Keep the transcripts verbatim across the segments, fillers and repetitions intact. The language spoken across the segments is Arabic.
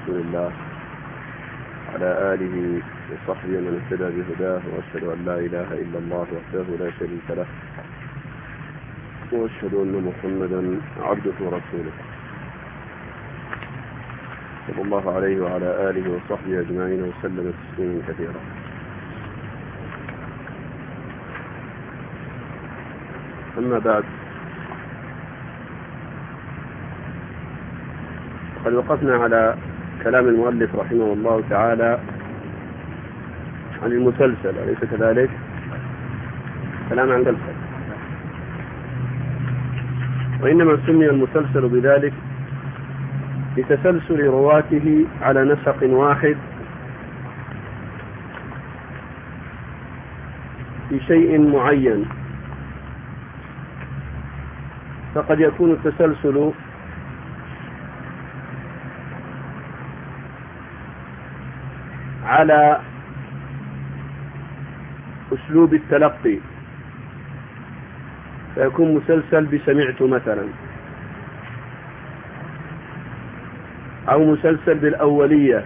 رسول الله على آله وصحبه من اهتدى بهداه، وأشهد أن لا إله إلا الله وحده لا شريك له، وأشهد أن محمدا عبده ورسوله صلى الله عليه وعلى آله وصحبه أجمعين وسلم تسليما كثيرا. أما بعد، قد وقفنا على كلام المؤلف رحمه الله تعالى عن المسلسل، أليس كذلك؟ كلام عن المسلسل، وإنما سمي المسلسل بذلك لتسلسل رواته على نسق واحد في شيء معين. فقد يكون التسلسل على أسلوب التلقي، فيكون مسلسل بسمعت مثلا، أو مسلسل بالأولية،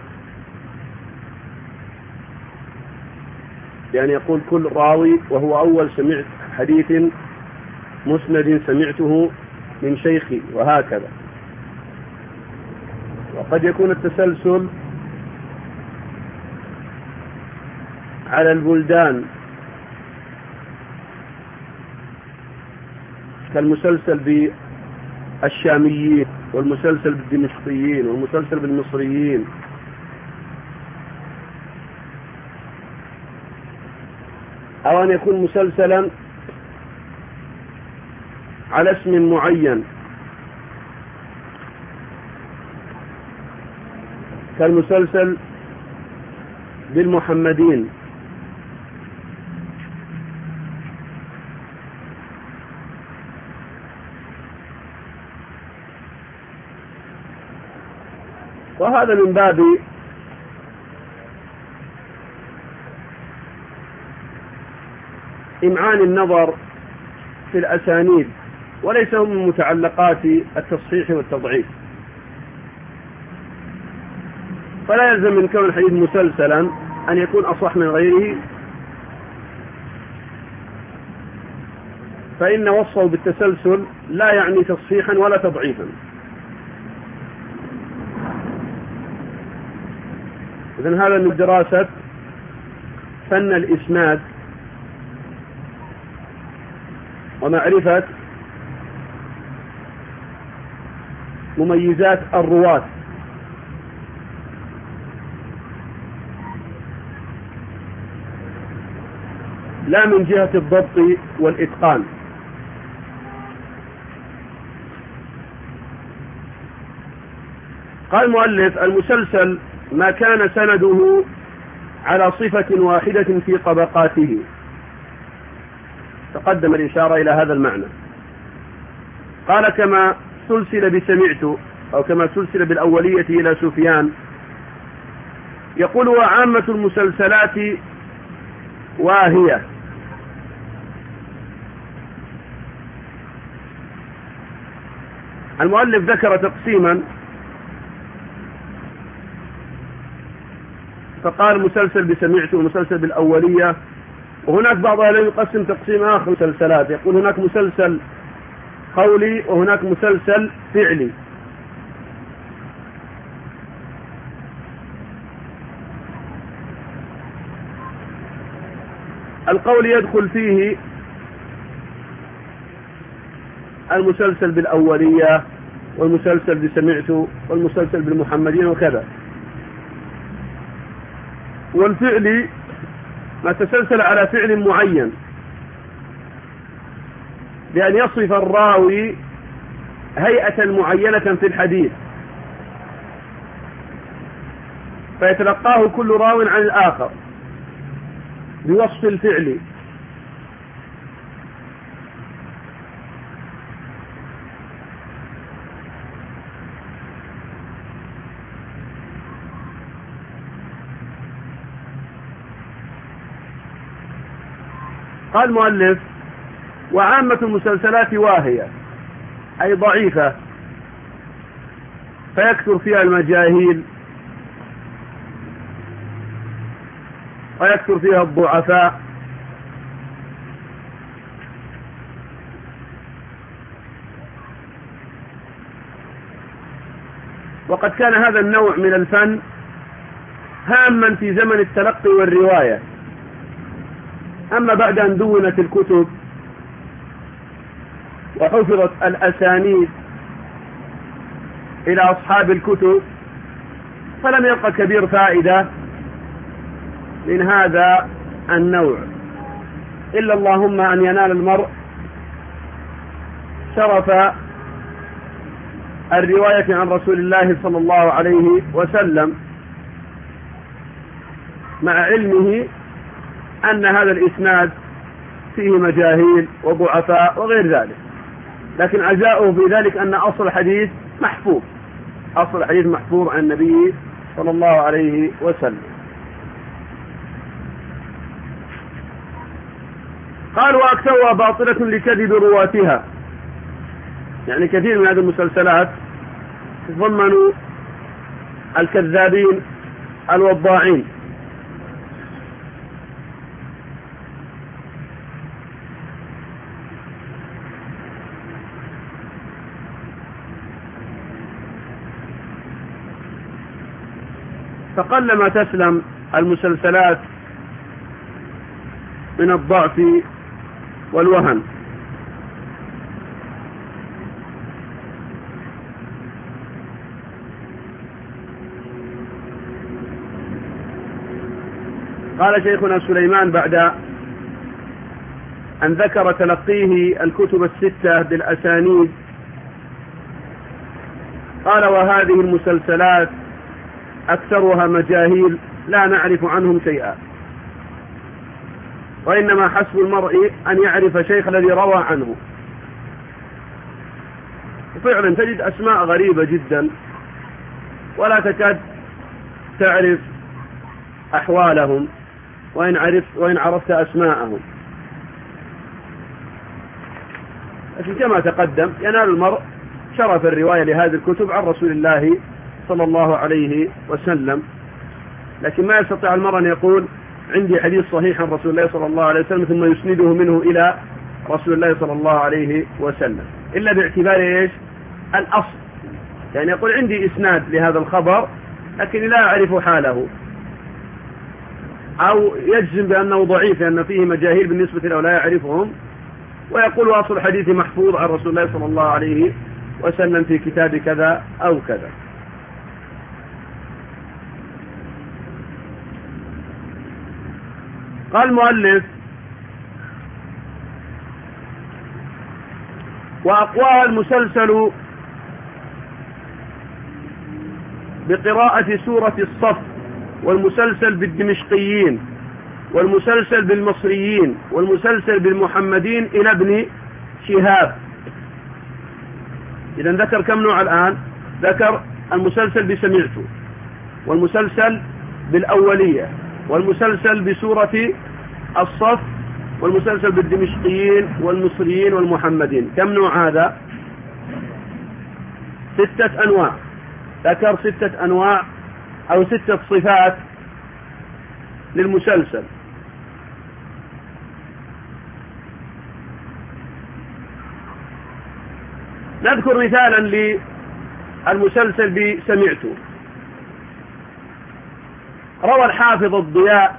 يعني يقول كل راوي وهو أول سمعت حديث مسند سمعته من شيخي، وهكذا. وقد يكون التسلسل على البلدان، كالمسلسل بالشاميين، والمسلسل بالدمشقيين، والمسلسل بالمصريين. أو أن يكون مسلسلا على اسم معين، كالمسلسل بالمحمدين. وهذا من باب إمعان النظر في الأسانيد، وليس هم من متعلقات التصحيح والتضعيف. فلا يلزم من كون الحديث مسلسلا أن يكون أصح من غيره، فإن وصفه بالتسلسل لا يعني تصحيحا ولا تضعيفا. إذن هذا من دراسة فن الإسناد ومعرفة مميزات الرواة، لا من جهة الضبط والإتقان. قال المؤلف: المسلسل ما كان سنده على صفة واحدة في طبقاته. تقدم الإشارة إلى هذا المعنى. قال: كما سلسل بسمعت، أو كما سلسل بالأولية إلى سفيان. يقول: وعامة المسلسلات واهية. المؤلف ذكر تقسيما، فقال مسلسل بسمعت ومسلسل بالأولية، وهناك بعض أهل يقسم تقسيم آخر مسلسلات، يقول هناك مسلسل قولي وهناك مسلسل فعلي. القول يدخل فيه المسلسل بالأولية، والمسلسل بسمعت، والمسلسل بالمحمدين، وكذا. والفعل ما تسلسل على فعل معين، بأن يصف الراوي هيئة معينة في الحديث، فيتلقاه كل راو عن الآخر بوصف الفعل. قال المؤلف: وعامة المسلسلات واهية، أي ضعيفة، فيكثر فيها المجاهيل ويكثر فيها الضعفاء. وقد كان هذا النوع من الفن هاما في زمن التلقي والرواية، أما بعد أن دونت الكتب وحفظت الأسانيد إلى أصحاب الكتب فلم يبقى كبير فائدة من هذا النوع، إلا اللهم أن ينال المرء شرف الرواية عن رسول الله صلى الله عليه وسلم مع علمه أن هذا الإسناد فيه مجاهيل وضعفاء وغير ذلك، لكن عزاؤه في ذلك أن أصل الحديث محفوظ، أصل الحديث محفوظ عن النبي صلى الله عليه وسلم. قال وأكثرها باطلة لكذب رواتها، يعني كثير من هذه المسلسلات تتضمن الكذابين الوضاعين. فقلما تسلم المسلسلات من الضعف والوهن. قال شيخنا سليمان بعد أن ذكر تلقيه الكتب الستة بالأسانيد، قال وهذه المسلسلات أكثرها مجاهيل لا نعرف عنهم شيئا، وإنما حسب المرء أن يعرف شيخ الذي روى عنه. وفعلا تجد أسماء غريبة جدا ولا تكاد تعرف أحوالهم وإن عرفت, وإن عرفت أسماءهم، لكن كما تقدم ينال المرء شرف الرواية لهذه الكتب عن رسول الله صلى الله عليه وسلم، لكن ما يستطيع المرء أن يقول عندي حديث صحيح عن رسول الله صلى الله عليه وسلم ثم يسنده منه إلى رسول الله صلى الله عليه وسلم، إلا باعتبار إيش؟ الأصل، يعني يقول عندي إسناد لهذا الخبر لكن لا أعرف حاله، أو يجزم بأنه ضعيف لأن فيه مجاهيل بالنسبة له لا يعرفهم، ويقول أصل الحديث محفوظ عن رسول الله صلى الله عليه وسلم في كتاب كذا أو كذا. قال المؤلف وأقوى المسلسل بقراءة سورة الصف، والمسلسل بالدمشقيين، والمسلسل بالمصريين، والمسلسل بالمحمدين إلى ابن شهاب. إذا ذكر كم نوع الآن؟ ذكر المسلسل بسمعته، والمسلسل بالأولية، والمسلسل بسورة الصف، والمسلسل بالدمشقيين والمصريين والمحمدين. كم نوع هذا؟ ستة أنواع، ذكر ستة أنواع أو ستة صفات للمسلسل. نذكر مثالا للمسلسل بسمعته. روى الحافظ الضياء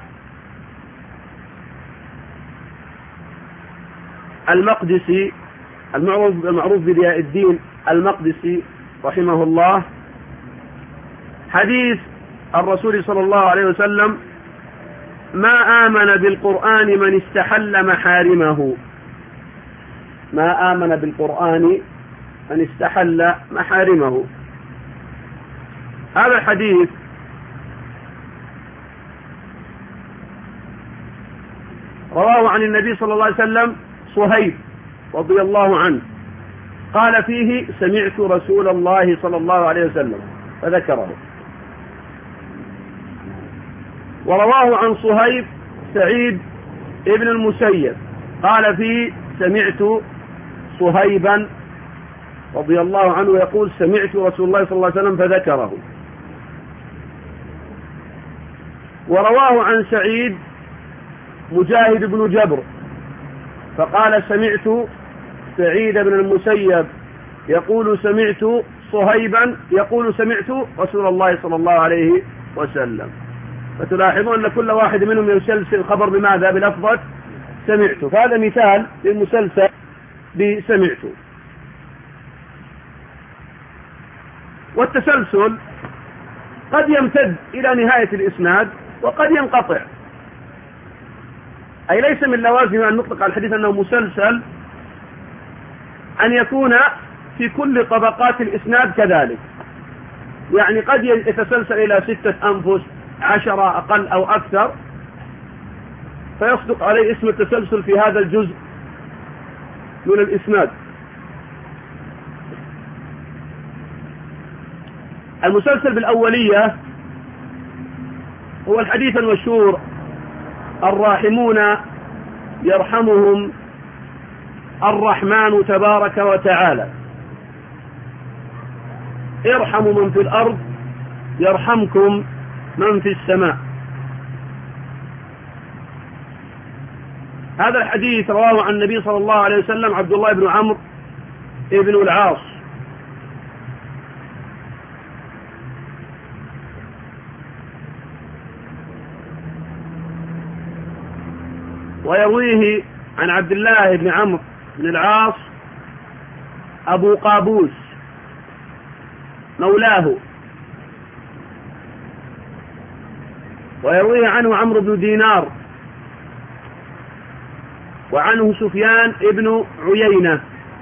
المقدسي المعروف المعروف بضياء الدين المقدسي رحمه الله حديث الرسول صلى الله عليه وسلم: ما آمن بالقرآن من استحل محارمه. ما آمن بالقرآن من استحل محارمه. هذا الحديث رواه عن النبي صلى الله عليه وسلم صهيب رضي الله عنه، قال فيه: سمعت رسول الله صلى الله عليه وسلم، فذكره. ورواه عن صهيب سعيد ابن المسيب، قال فيه: سمعت صهيبا رضي الله عنه يقول: سمعت رسول الله صلى الله عليه وسلم، فذكره. ورواه عن سعيد مجاهد بن جبر فقال سمعت سعيد بن المسيب يقول سمعت صهيبا يقول سمعت رسول الله صلى الله عليه وسلم. فتلاحظون أن كل واحد منهم يسلسل الخبر بماذا؟ بلفظة سمعت. فهذا مثال للمسلسل بسمعت. والتسلسل قد يمتد إلى نهاية الإسناد وقد ينقطع، أي ليس من لوازم أن نطلق على الحديث أنه مسلسل أن يكون في كل طبقات الإسناد كذلك، يعني قد يتسلسل إلى ستة أنفس عشرة أقل أو أكثر فيصدق عليه اسم التسلسل في هذا الجزء من الإسناد. المسلسل بالأولية هو الحديث المشهور الراحمون يرحمهم الرحمن تبارك وتعالى، ارحموا من في الأرض يرحمكم من في السماء. هذا الحديث رواه عن النبي صلى الله عليه وسلم عبد الله بن عمرو بن العاص، ويرويه عن عبد الله بن عمرو بن العاص أبو قابوس مولاه، ويرويه عنه عمرو بن دينار، وعنه سفيان ابن عيينة.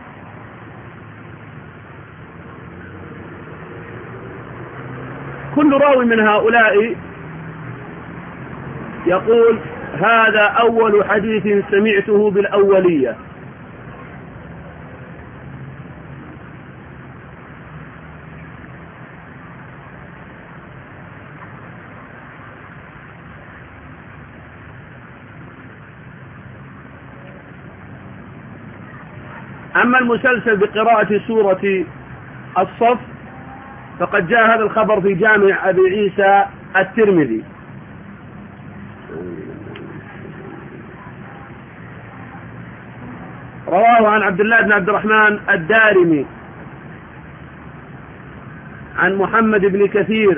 كل راوي من هؤلاء يقول هذا أول حديث سمعته بالأولية. أما المسلسل بقراءة سورة الصف فقد جاء هذا الخبر في جامع أبي عيسى الترمذي، رواه عن عبد الله بن عبد الرحمن الدارمي عن محمد بن كثير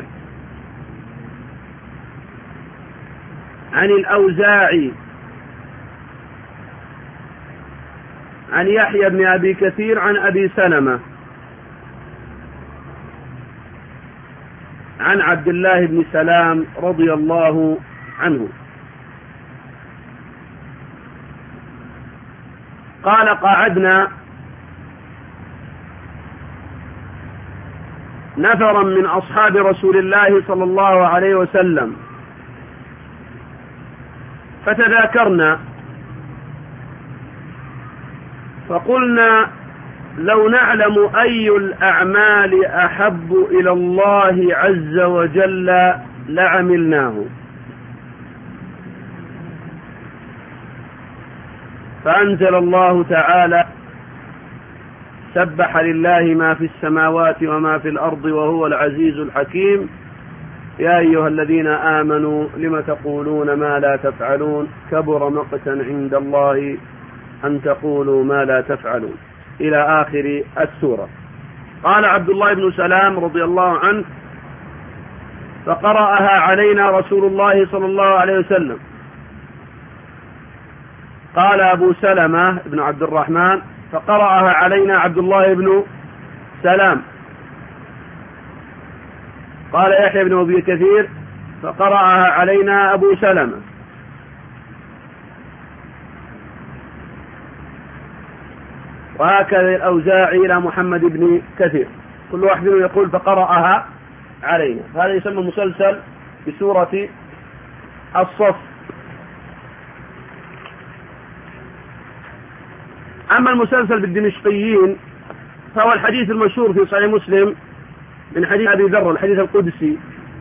عن الأوزاعي عن يحيى بن أبي كثير عن أبي سلمة عن عبد الله بن سلام رضي الله عنه قال قعدنا نفرا من أصحاب رسول الله صلى الله عليه وسلم فتذاكرنا فقلنا لو نعلم أي الأعمال أحب إلى الله عز وجل لعملناه، فأنزل الله تعالى سبح لله ما في السماوات وما في الأرض وهو العزيز الحكيم يا أيها الذين آمنوا لم تقولون ما لا تفعلون كبر مقتا عند الله أن تقولوا ما لا تفعلون إلى آخر السورة. قال عبد الله بن سلام رضي الله عنه فقرأها علينا رسول الله صلى الله عليه وسلم. قال أبو سلمة بن عبد الرحمن فقرأها علينا عبد الله بن سلام. قال يحيى بن أبي كثير فقرأها علينا أبو سلمة. وهكذا الأوزاعي إلى محمد بن كثير، كل واحد منهم يقول فقرأها علينا. هذا يسمى مسلسل بسورة الصف. أما المسلسل بالدمشقيين فهو الحديث المشهور في صحيح مسلم من حديث أبي ذر الحديث القدسي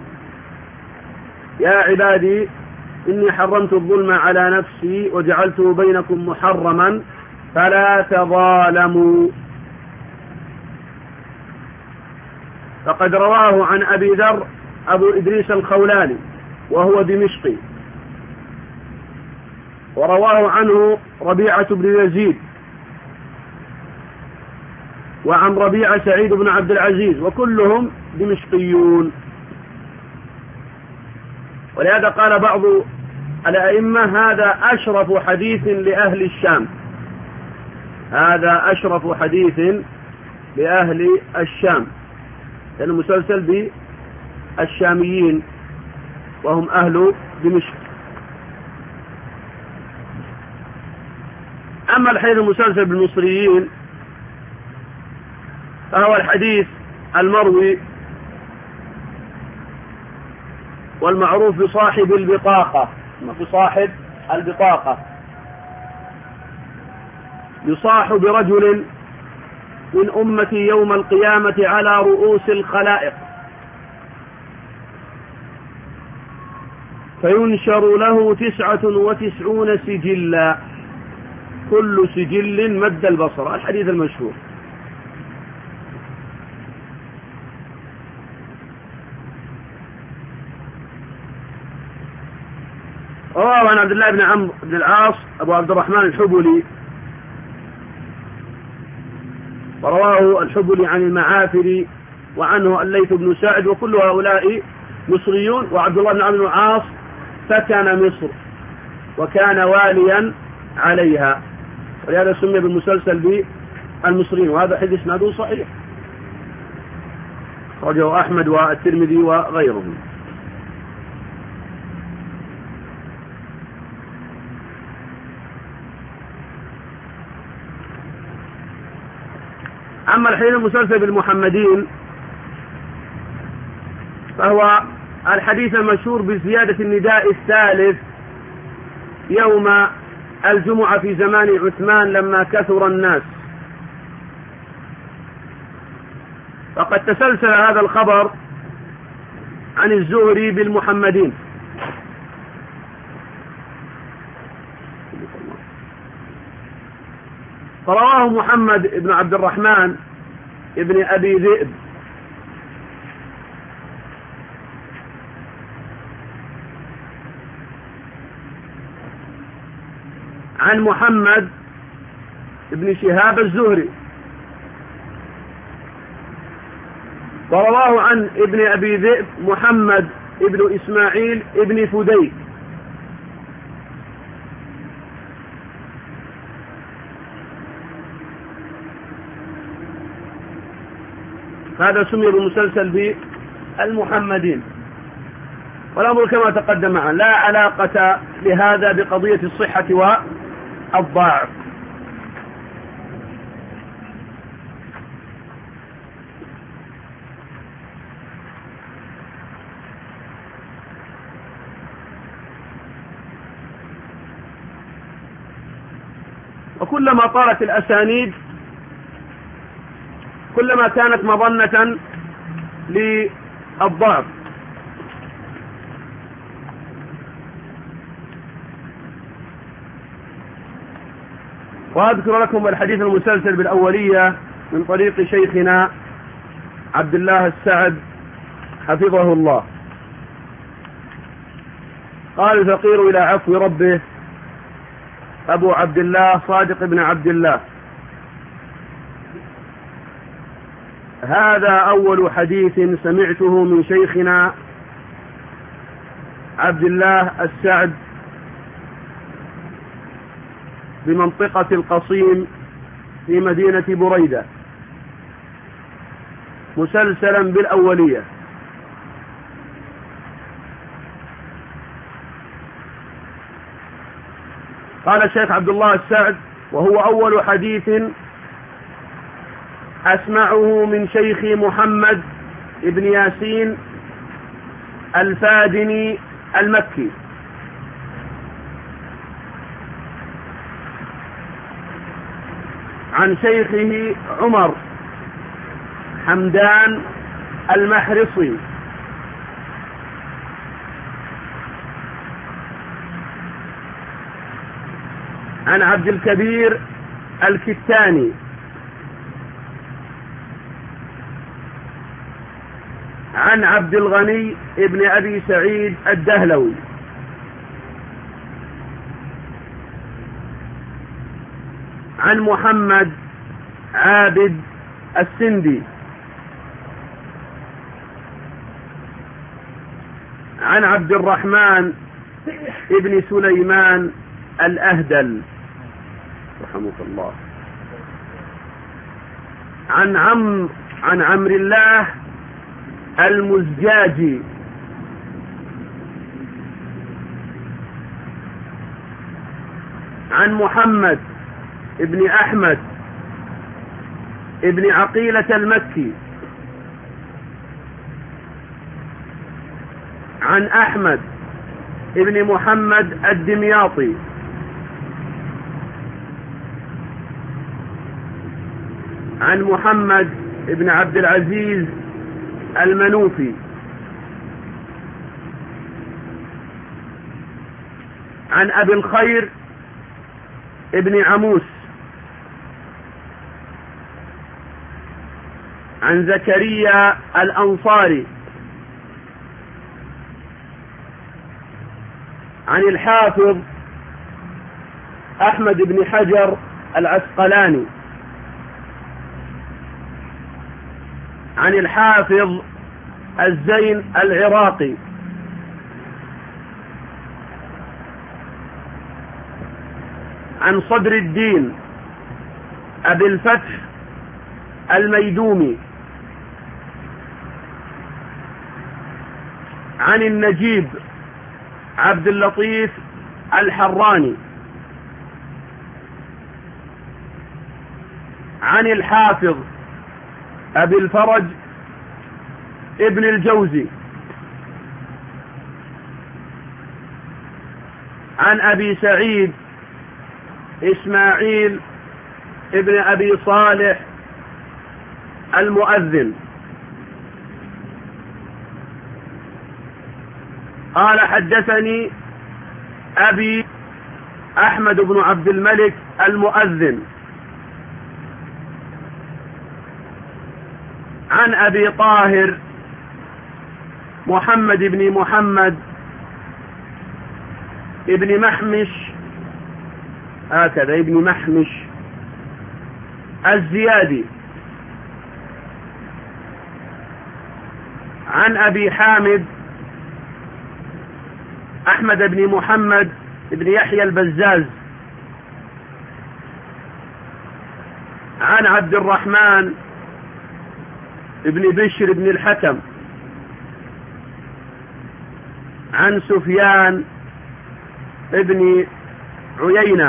يا عبادي إني حرمت الظلم على نفسي وجعلته بينكم محرما فلا تظالموا. فقد رواه عن أبي ذر أبو إدريس الخولاني وهو دمشقي، ورواه عنه ربيعة بن يزيد، وعن ربيعة سعيد بن عبد العزيز، وكلهم دمشقيون. ولهذا قال بعض الأئمة هذا أشرف حديث لأهل الشام، هذا أشرف حديث لأهل الشام، لأنه مسلسل بالشاميين وهم أهل دمشق. أما الحديث المسلسل بالمصريين فهو الحديث المروي والمعروف بصاحب البطاقة، بصاحب البطاقة، يصاح برجل من أمتي يوم القيامة على رؤوس الخلائق، فينشر له تسعة وتسعون سجلا، كل سجل مد البصر، الحديث المشهور. رواه عن عبد الله بن عمرو بن العاص أبو عبد الرحمن الحبلي، ورواه الحبلي عن المعافري، وعنه الليث بن سعد، وكل هؤلاء مصريون. وعبد الله بن عمرو بن العاص سكن مصر وكان واليا عليها، ولهذا سمي بالمسلسل بالمصريين، وهذا حديث اسناده صحيح، أخرجه أحمد والترمذي وغيرهم. أما الحديث المسلسل بالمحمدين فهو الحديث المشهور بزيادة النداء الثالث يوم الجمعة في زمان عثمان لما كثر الناس. فقد تسلسل هذا الخبر عن الزهري بالمحمدين، فرواه محمد بن عبد الرحمن ابن أبي ذئب عن محمد بن شهاب الزهري، ورواه عن ابن أبي ذئب محمد ابن إسماعيل ابن فديك، هذا سمي بالمسلسل بالمحمدين. والأمر كما تقدم معا لا علاقة لهذا بقضية الصحة والضعف. وكلما طالت الأسانيد كلما كانت مظنة للضعف. وأذكر لكم الحديث المسلسل بالأولية من طريق شيخنا عبد الله السعد حفظه الله. قال الفقير إلى عفو ربه أبو عبد الله صادق بن عبد الله: هذا أول حديث سمعته من شيخنا عبد الله السعد بمنطقة القصيم في مدينة بريدة مسلسلا بالأولية. قال الشيخ عبد الله السعد: وهو أول حديث أسمعه من شيخي محمد ابن ياسين الفادني المكي عن شيخه عمر حمدان المحرصي عن عبد الكبير الكتاني عن عبد الغني ابن أبي سعيد الدهلوي عن محمد عابد السندي عن عبد الرحمن ابن سليمان الأهدل رحمه الله عن عم عن عمرو الله المزجاجي عن محمد ابن أحمد ابن عقيلة المكي عن أحمد ابن محمد الدمياطي عن محمد ابن عبد العزيز المنوفي عن أبي الخير ابن عموس عن زكريا الأنصاري عن الحافظ أحمد بن حجر العسقلاني عن الحافظ الزين العراقي عن صدر الدين أبي الفتح الميدومي عن النجيب عبد اللطيف الحراني عن الحافظ أبي الفرج ابن الجوزي عن أبي سعيد إسماعيل ابن أبي صالح المؤذن قال حدثني أبي أحمد بن عبد الملك المؤذن عن أبي طاهر محمد بن محمد ابن محمش هكذا ابن محمش الزيادي عن أبي حامد أحمد بن محمد بن يحيى البزاز عن عبد الرحمن ابن بشر بن الحكم عن سفيان ابن عيينة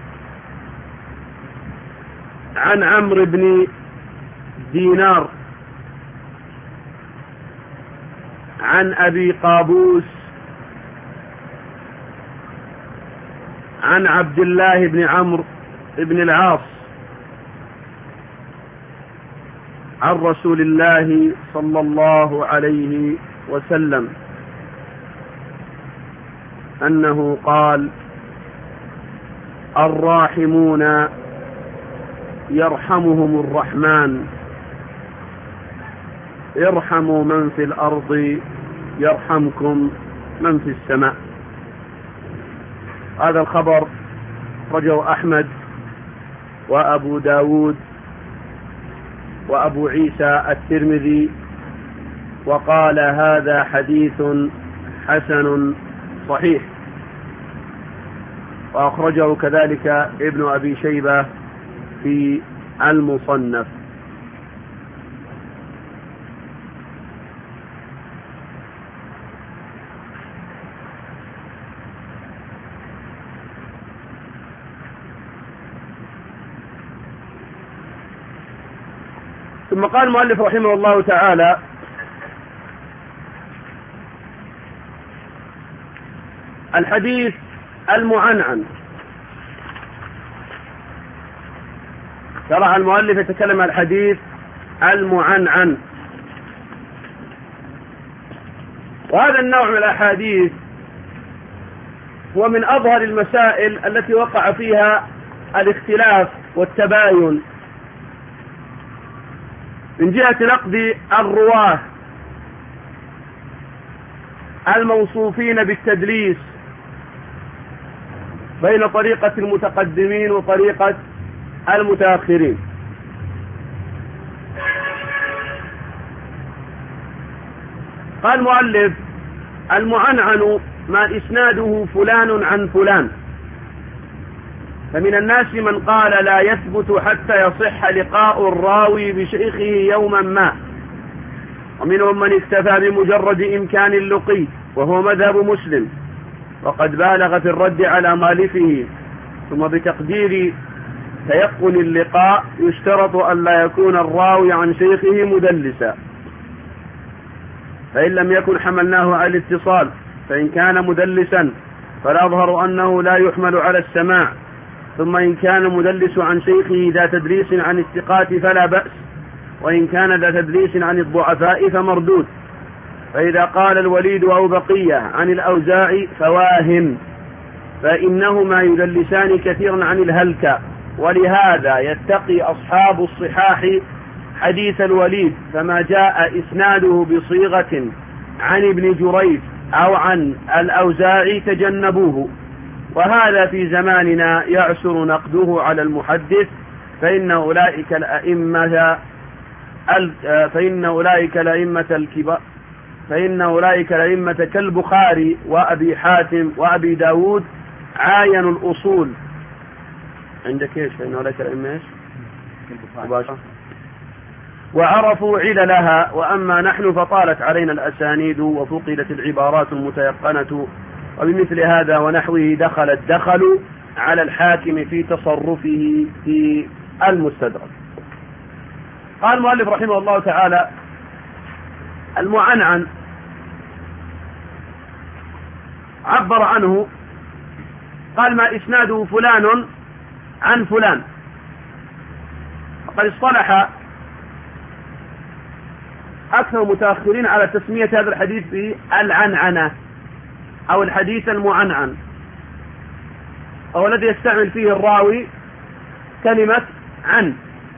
عن عمرو بن دينار عن أبي قابوس عن عبد الله بن عمرو بن العاص عن رسول الله صلى الله عليه وسلم أنه قال: الراحمون يرحمهم الرحمن ارحموا من في الأرض يرحمكم من في السماء. هذا الخبر رجو أحمد وأبو داود وأبو عيسى الترمذي، وقال هذا حديث حسن صحيح، وأخرجه كذلك ابن أبي شيبة في المصنف. ثم قال المؤلف رحمه الله تعالى: الحديث المعنعن. شرع المؤلف يتكلم عن الحديث المعنعن، وهذا النوع من الأحاديث هو من أظهر المسائل التي وقع فيها الاختلاف والتباين من جهة نقد الرواه الموصوفين بالتدليس بين طريقة المتقدمين وطريقة المتأخرين. قال المؤلف: المعنعن ما إسناده فلان عن فلان، فمن الناس من قال لا يثبت حتى يصح لقاء الراوي بشيخه يوما ما، ومنهم من اكتفى بمجرد إمكان اللقي وهو مذهب مسلم، وقد بالغ في الرد على مالفه. ثم بتقدير تيقن اللقاء يشترط أن لا يكون الراوي عن شيخه مدلسا، فإن لم يكن حملناه على الاتصال، فإن كان مدلسا فالأظهر أنه لا يحمل على السماع. ثم إن كان مدلس عن شيخه ذا تدليس عن الثقات فلا بأس، وإن كان ذا تدليس عن الضعفاء فمردود. فإذا قال الوليد أو بقية عن الأوزاعي فواهم، فإنهما يدلسان كثيرا عن الهلكة، ولهذا يتقي أصحاب الصحاح حديث الوليد، فما جاء إسناده بصيغة عن ابن جريج أو عن الأوزاعي تجنبوه. وهذا في زماننا يعسر نقده على المحدث، فإن أولئك الأئمة فإن أولئك الأئمة الكبار فإن أولئك الأئمة كالبخاري وأبي حاتم وأبي داود عاينوا الأصول. عندك إيش؟ فإن أولئك الأئمة إيش؟ وعرفوا عللها، وأما نحن فطالت علينا الأسانيد وفقدت العبارات المتيقنة، وبمثل هذا ونحوه دخل الدخل على الحاكم في تصرفه في المستدرك. قال المؤلف رحمه الله تعالى: المعنعن عبر عنه، قال ما إسناده فلان عن فلان. وقد اصطلح أكثر متأخرين على تسمية هذا الحديث بالعنعنة أو الحديث المعنعن، أو الذي يستعمل فيه الراوي كلمة عن.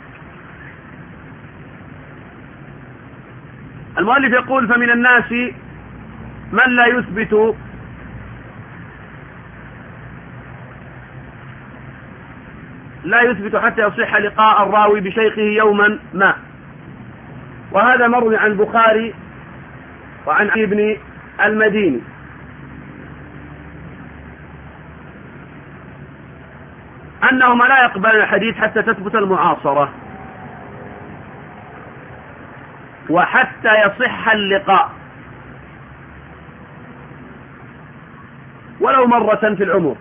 المؤلف يقول: فمن الناس من لا يثبت لا يثبت حتى يصح لقاء الراوي بشيخه يوما ما، وهذا مروي عن البخاري وعن ابن المديني. أنهما لا يقبلن الحديث حتى تثبت المعاصرة وحتى يصح اللقاء ولو مرة في العمر،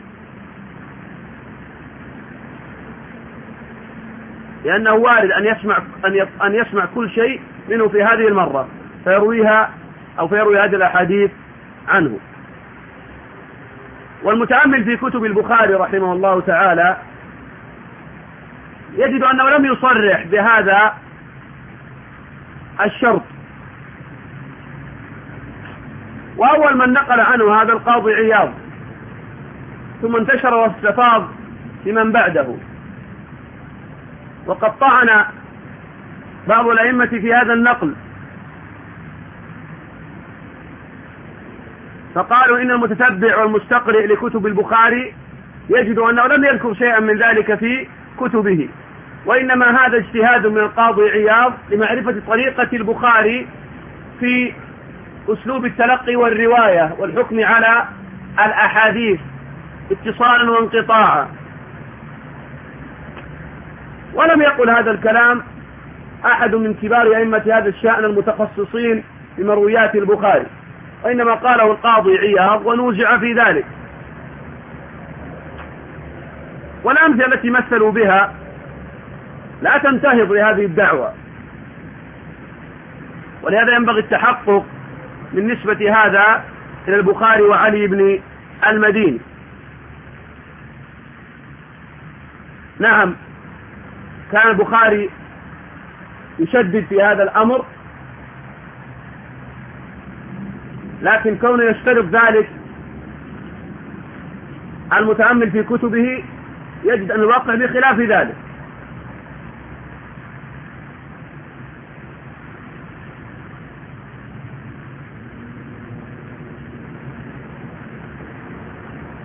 لأنه وارد أن يسمع أن يسمع كل شيء منه في هذه المرة فيرويها أو فيروي هذه الأحاديث عنه. والمتأمل في كتب البخاري رحمه الله تعالى يجد أنه لم يصرح بهذا الشرط، وأول من نقل عنه هذا القاضي عياض، ثم انتشر واستفاض لمن بعده، وقد طعن بعض الأئمة في هذا النقل، فقالوا إن المتتبع والمستقرئ لكتب البخاري يجد أنه لم يذكر شيئا من ذلك في كتبه، وإنما هذا اجتهاد من القاضي عياض لمعرفة طريقة البخاري في أسلوب التلقي والرواية والحكم على الأحاديث اتصالا وانقطاعا. ولم يقل هذا الكلام أحد من كبار أئمة هذا الشأن المتخصصين بمرويات البخاري، وإنما قاله القاضي عياض ونوزع في ذلك. والأمثلة التي مثلوا بها لا تنتهض لهذه الدعوة، ولهذا ينبغي التحقق من نسبة هذا إلى البخاري وعلي بن المديني. نعم، كان البخاري يشدد في هذا الأمر، لكن كونه يشترط ذلك المتأمل في كتبه يجد أن الواقع بخلاف ذلك.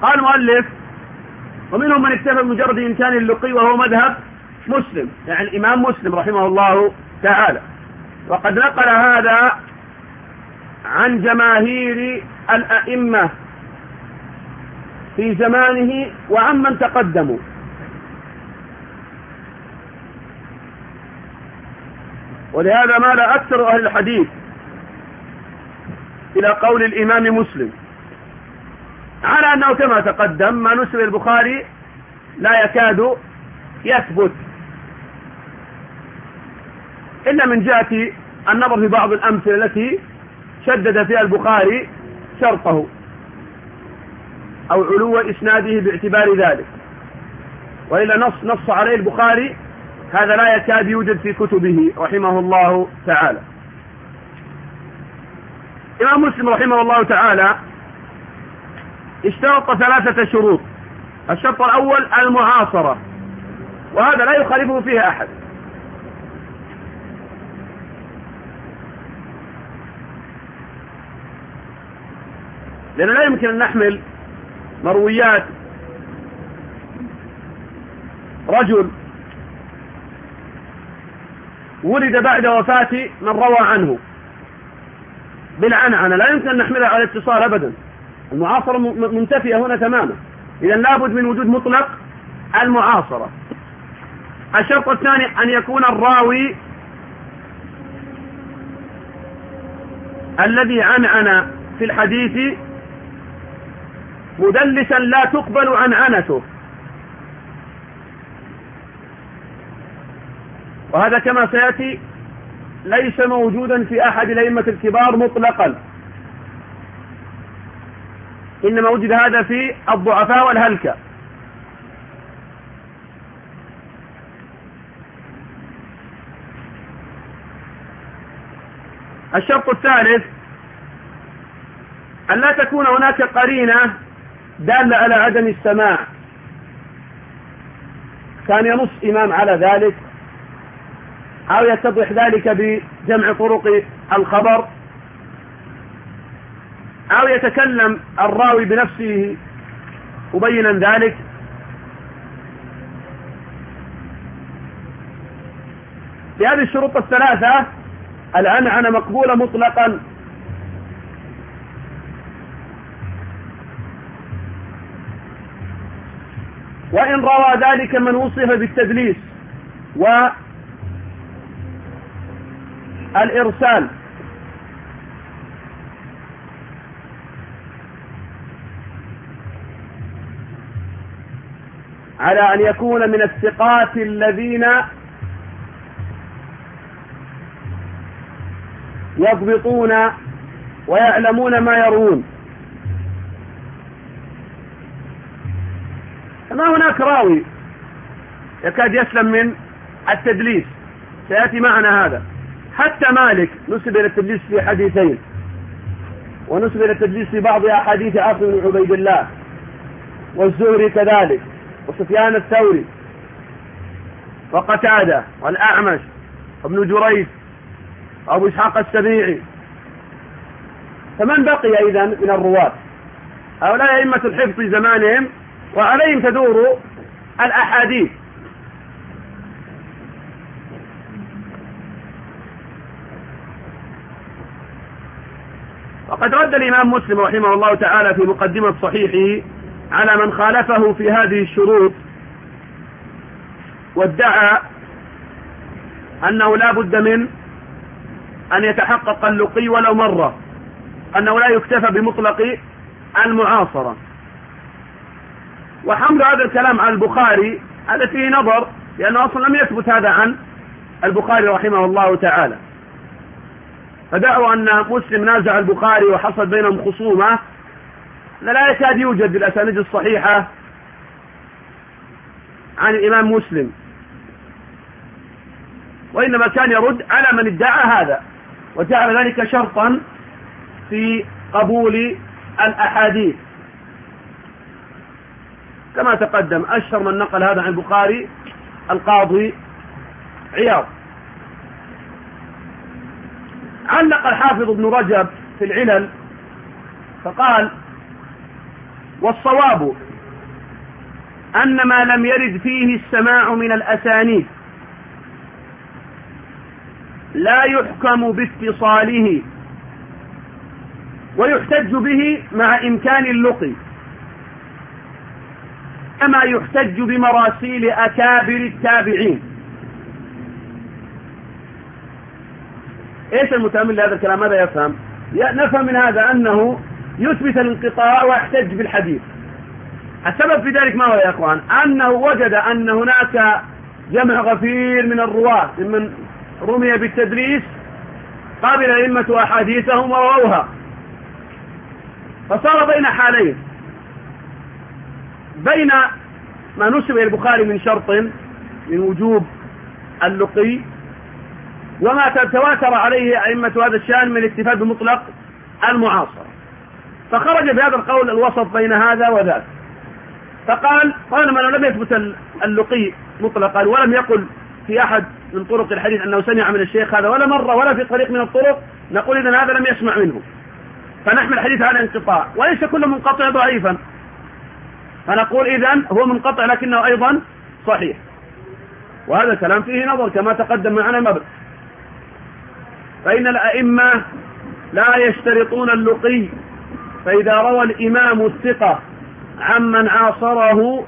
قال المؤلف: ومنهم من اكتفى بمجرد إمكان اللقي وهو مذهب مسلم، يعني الإمام مسلم رحمه الله تعالى. وقد نقل هذا عن جماهير الأئمة في زمانه وعمن تقدموا. ولهذا مال أكثر أهل الحديث إلى قول الإمام مسلم، على أنه كما تقدم ما نسب البخاري لا يكاد يثبت إلا من جهة النظر في بعض الأمثلة التي شدد فيها البخاري شرطه أو علو إسناده باعتبار ذلك، وإلا نص نص عليه البخاري هذا لا يكاد يوجد في كتبه رحمه الله تعالى. الإمام مسلم رحمه الله تعالى اشترط ثلاثة شروط. الشرط الأول المعاصرة، وهذا لا يخالفه فيها أحد، لأنه لا يمكن أن نحمل مرويات رجل ولد بعد وفاة من روى عنه بالعنعنة، لا يمكن أن نحملها على الاتصال أبدا. المعاصرة منتفية هنا تماما، إذا لابد من وجود مطلق المعاصرة. الشرط الثاني أن يكون الراوي الذي عنعن في الحديث مدلسا لا تقبل عنعنته، وهذا كما سيأتي ليس موجودا في أحد الأئمة الكبار مطلقا، إنما وجد هذا في الضعفاء والهلكة. الشرط الثالث أن لا تكون هناك قرينة دالة على عدم السماع، كان ينص إمام على ذلك أو يتضح ذلك بجمع طرق الخبر، أو يتكلم الراوي بنفسه مبينا ذلك. بهذه الشروط الثلاثة العنعنة مقبولة مطلقا. وإن روى ذلك من وصف بالتدليس والإرسال، على أن يكون من الثقات الذين يضبطون ويعلمون ما يروون. ما هناك راوي يكاد يسلم من التدليس، سيأتي معنا هذا. حتى مالك نسب إلى التدليس في حديثين، ونسب إلى التدليس في بعض أحاديث عاصم بن عبيد الله، والزهري كذلك، وسفيان الثوري، وقتادة، والأعمش، وابن جريج، وأبو إسحاق السبيعي. فمن بقي إذن من الرواة؟ هؤلاء أئمة الحفظ في زمانهم، وعليهم تدور الأحاديث. وقد رد الإمام مسلم رحمه الله تعالى في مقدمة صحيحه على من خالفه في هذه الشروط، وادعى أنه لا بد من أن يتحقق اللقي ولو مرة، أنه لا يكتفى بمطلق المعاصرة. وحمل هذا الكلام على البخاري هذا فيه نظر، لأنه أصلا لم يثبت هذا عن البخاري رحمه الله تعالى. فدعوا أن مسلم نازع البخاري وحصل بينهم خصومة، لا يكاد يوجد بالأسانيد الصحيحة عن الإمام مسلم، وإنما كان يرد على من ادعى هذا، وجعل ذلك شرطا في قبول الأحاديث. كما تقدم أشهر من نقل هذا عن البخاري القاضي عياض. علق الحافظ ابن رجب في العلل فقال: والصواب أن ما لم يرد فيه السماع من الأسانيد لا يحكم باتصاله، ويحتج به مع إمكان اللقي، كما يحتج بمراسيل أكابر التابعين. إيش المتأمل لهذا الكلام؟ ماذا يفهم؟ نفهم من هذا أنه يثبت الانقطاع ويحتج بالحديث. السبب في ذلك ما هو يا أخوان؟ أنه وجد أن هناك جمع غفير من الرواة ممن رمي بالتدليس قابل أئمة أحاديثهم ورووها، فصار بين حالين، بين ما نسب إلى البخاري من شرط من وجوب اللقي وما تواتر عليه أئمة هذا الشأن من الاكتفاء بمطلق المعاصرة، فخرج بهذا القول الوسط بين هذا وذاك، فقال طالما أنه لم يثبت اللقي مطلقا ولم يقل في أحد من طرق الحديث أنه سمع من الشيخ هذا ولا مرة ولا في طريق من الطرق، نقول إذن هذا لم يسمع منه، فنحمل الحديث على انقطاع، وليس كل منقطع ضعيفا، فنقول إذن هو منقطع لكنه أيضا صحيح. وهذا الكلام فيه نظر كما تقدم معنا مبدأ، فإن الأئمة لا يشترطون اللقي، فإذا روى الإمام الثقة عمن عاصره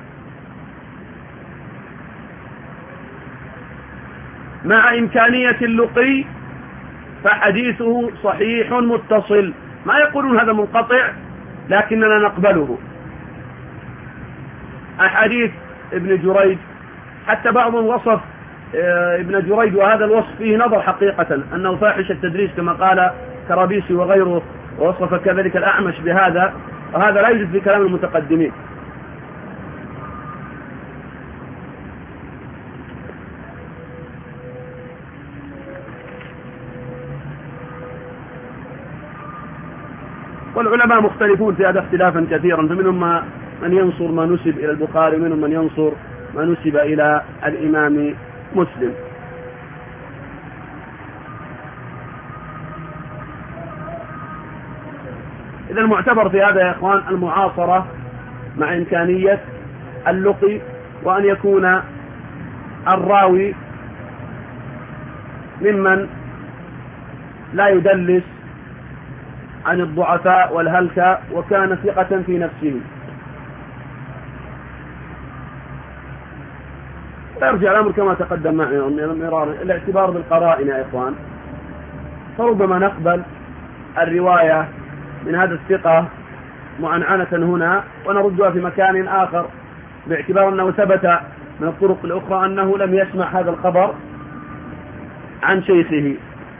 مع إمكانية اللقي فحديثه صحيح متصل، ما يقولون هذا منقطع لكننا نقبله. أحاديث ابن جريج حتى بعضهم وصف ابن جريج وهذا الوصف فيه نظر حقيقة أنه فاحش التدريس كما قال كرابيسي وغيره، ووصف كذلك الأعمش بهذا، وهذا لا يوجد في كلام المتقدمين. والعلماء مختلفون في هذا اختلافا كثيرا، فمنهم من ينصر ما نسب إلى البخاري ومنهم من ينصر ما نسب إلى الإمام مسلم. إذا المعتبر في هذا يا إخوان المعاصرة مع إمكانية اللقي، وأن يكون الراوي ممن لا يدلس عن الضعفاء والهلكة وكان ثقة في نفسه. يرجع الأمر كما تقدم معنا مرارا الاعتبار بالقرائن يا إخوان، فربما نقبل الرواية من هذا الثقة معنعنة هنا ونردها في مكان آخر باعتبار أنه ثبت من الطرق الأخرى أنه لم يسمع هذا الخبر عن شيخه.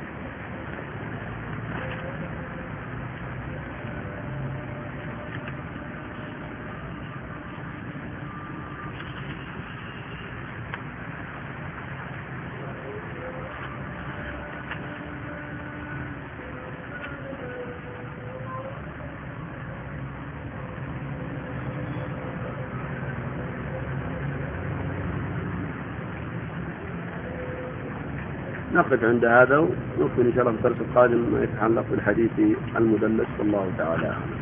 نقف عند هذا ونكمل إن شاء الله في الدرس القادم ما يتعلق بالحديث المدلس، والله تعالى أعلم.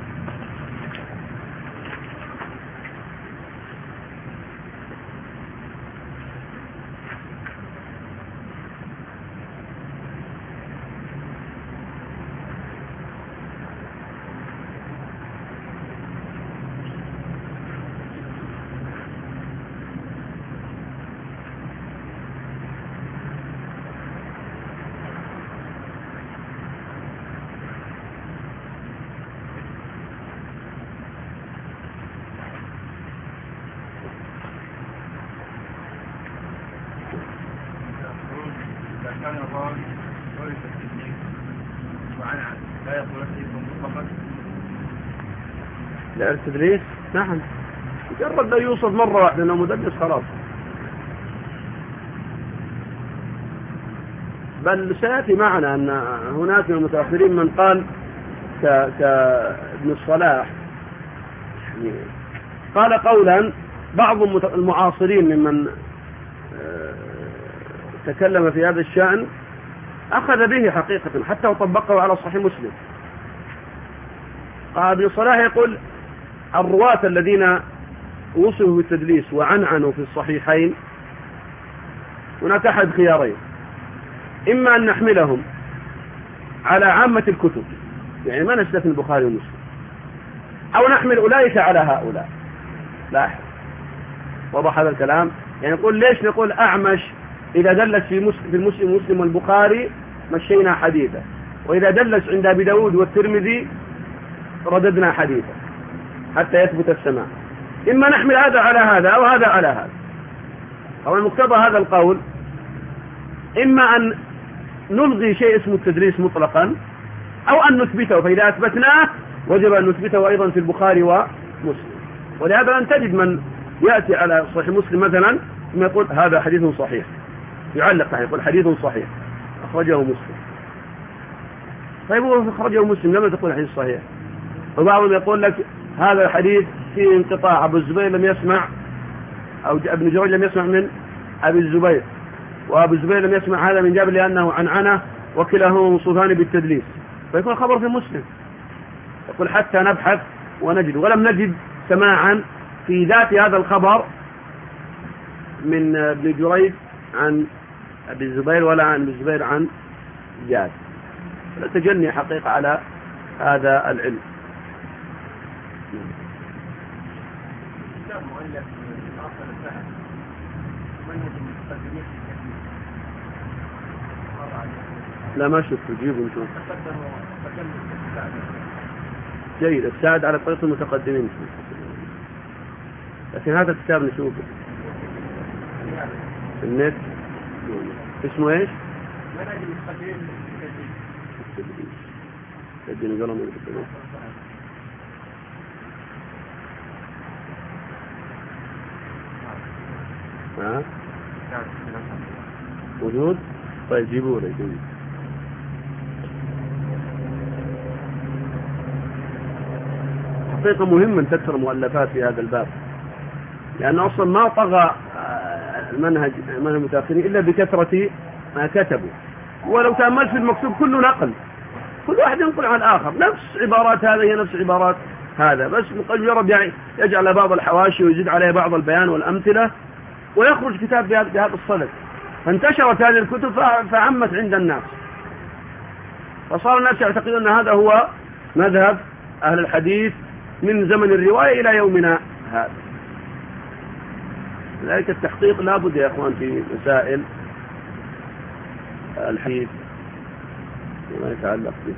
كان الراوي ورث التدليس وعنعن لا يقول لكم مطلقا لا التدليس نعم، مجرد أن يوصف مرة واحدة أنه مدلس خلاص، بل سيأتي معنا أن هناك من المتأخرين من قال كابن الصلاح يعني قال قولا بعض المعاصرين ممن تكلم في هذا الشأن أخذ به حقيقة حتى وطبقه على صحيح مسلم. قال ابن الصلاح يقول الرواة الذين وصفوا بالتدليس وعنعنوا في الصحيحين هناك أحد خيارين: إما أن نحملهم على عامة الكتب، يعني ما نستثني البخاري ومسلم، أو نحمل أولئك على هؤلاء. لاحظ، وضح هذا الكلام؟ يعني نقول ليش نقول أعمش إذا دلس في مسلم في المسلم مسلم والبخاري مشينا حديثه، وإذا دلس عند أبي داود والترمذي رددنا حديثه حتى يثبت السماع. إما نحمل هذا على هذا أو هذا على هذا. أو المقتضى هذا القول إما أن نلغي شيء اسمه التدريس مطلقا، أو أن نثبته، فإذا أثبتناه وجب أن نثبته أيضا في البخاري ومسلم. ولهذا أن تجد من يأتي على صحيح مسلم مثلا ثم يقول هذا حديث صحيح، يعلق يقول حديث صحيح أخرجه مسلم. طيب هو أخرجه مسلم لما تقول حديث صحيح؟ وبعضهم يقول لك هذا الحديث فيه انقطاع، أبو الزبير لم يسمع، أو ابن جريج لم يسمع من أبي الزبير، وأبو الزبير لم يسمع هذا من جابر لأنه عنعنة، وكلاهما موصوفان بالتدليس، فيكون خبر في مسلم. يقول حتى نبحث ونجد، ولم نجد سماعا في ذات هذا الخبر من ابن جريج عن أبي الزبير ولا عن ابن الزبير عن جابر. لا تجني حقيقة على هذا العلم. لا ما شفت، جيبوا نشوف. جيد، الساعد على طريق المتقدمين، لكن هذا الكتاب نشوفه في النت اسمه ايش؟ منهج المتقدمين اديني قلم المتقدمين. ها موجود؟ طيب جيبوه لي. حقيقة مهم أن تكثر مؤلفات في هذا الباب، لأن أصلا ما طغى المنهج منهج المتأخرين إلا بكثرة ما كتبوا. ولو تأملت في المكتوب كله نقل، كل واحد ينقل عن الآخر، نفس عبارات هذا هي نفس عبارات هذا، بس مجرد يعني يجعل بعض الحواشي ويزيد عليه بعض البيان والأمثلة، ويخرج كتاب بهذا الصدد. فانتشرت هذه الكتب فعمت عند الناس، فصار الناس يعتقدون أن هذا هو مذهب أهل الحديث من زمن الرواية إلى يومنا هذا. لذلك التحقيق لا بد يا أخوان في مسائل الحديث وما يتعلق به.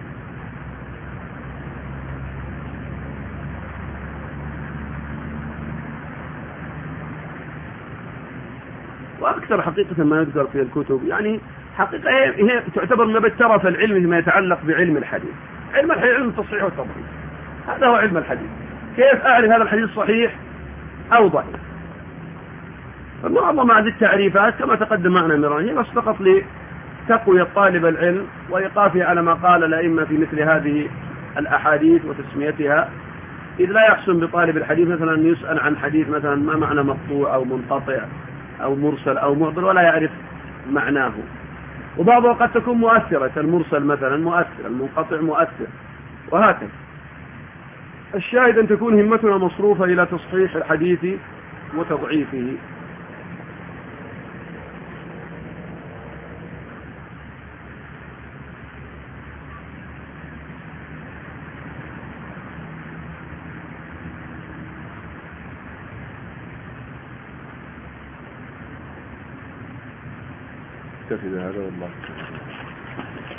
وأكثر حقيقة ما يذكر في الكتب يعني حقيقة هي تعتبر من الترف العلم فيما يتعلق بعلم الحديث. علم الحديث علم التصحيح والتضعيف، هذا هو علم الحديث. كيف أعرف هذا الحديث صحيح أو ضعيف؟ فمعظم هذه التعريفات كما تقدم معنا مرارا هي بس فقط لتقوية طالب العلم وإيقافه على ما قال الأئمة في مثل هذه الأحاديث وتسميتها، إذ لا يحسن بطالب الحديث مثلا أن يسأل عن حديث مثلا ما معنى مقطوع أو منقطع أو مرسل أو معضل ولا يعرف معناه. وبعضها قد تكون مؤثرة، المرسل مثلا مؤثر، المنقطع مؤثر، وهكذا. الشاهد أن تكون همتنا مصروفة إلى تصحيح الحديث وتضعيفه. كفي هذا والله.